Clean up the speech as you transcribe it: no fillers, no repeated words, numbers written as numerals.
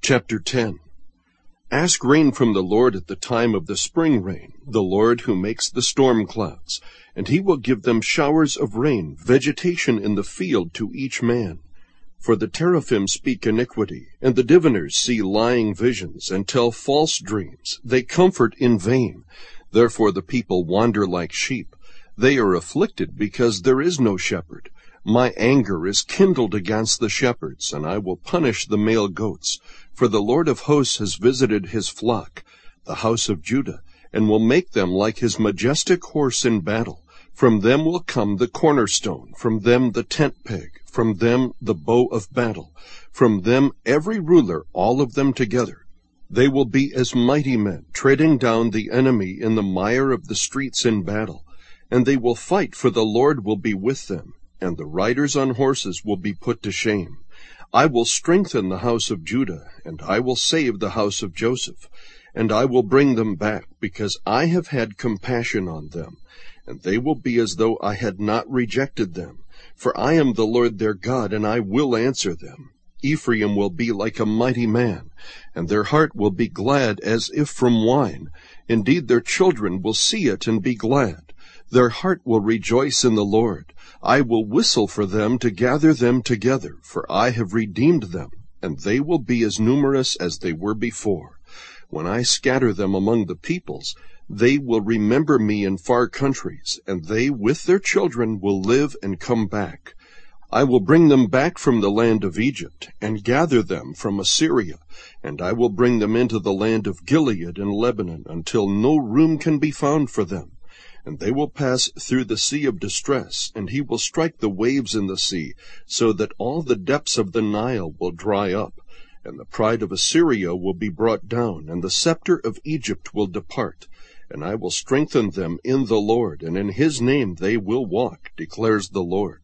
Chapter 10. Ask rain from the Lord at the time of the spring rain, the Lord who makes the storm clouds, and he will give them showers of rain, vegetation in the field to each man. For the teraphim speak iniquity, and the diviners see lying visions, and tell false dreams. They comfort in vain. Therefore the people wander like sheep. They are afflicted because there is no shepherd. My anger is kindled against the shepherds, and I will punish the male goats. For the Lord of hosts has visited his flock, the house of Judah, and will make them like his majestic horse in battle. From them will come the cornerstone, from them the tent peg, from them the bow of battle, from them every ruler, all of them together. They will be as mighty men, treading down the enemy in the mire of the streets in battle. And they will fight, for the Lord will be with them, and the riders on horses will be put to shame. I will strengthen the house of Judah, and I will save the house of Joseph, and I will bring them back, because I have had compassion on them, and they will be as though I had not rejected them. For I am the Lord their God, and I will answer them. Ephraim will be like a mighty man, and their heart will be glad as if from wine. Indeed, their children will see it and be glad. Their heart will rejoice in the Lord. I will whistle for them to gather them together, for I have redeemed them, and they will be as numerous as they were before. When I scatter them among the peoples, they will remember me in far countries, and they with their children will live and come back. I will bring them back from the land of Egypt, and gather them from Assyria, and I will bring them into the land of Gilead and Lebanon, until no room can be found for them. And they will pass through the sea of distress, and he will strike the waves in the sea, so that all the depths of the Nile will dry up. And the pride of Assyria will be brought down, and the scepter of Egypt will depart. And I will strengthen them in the Lord, and in his name they will walk, declares the Lord.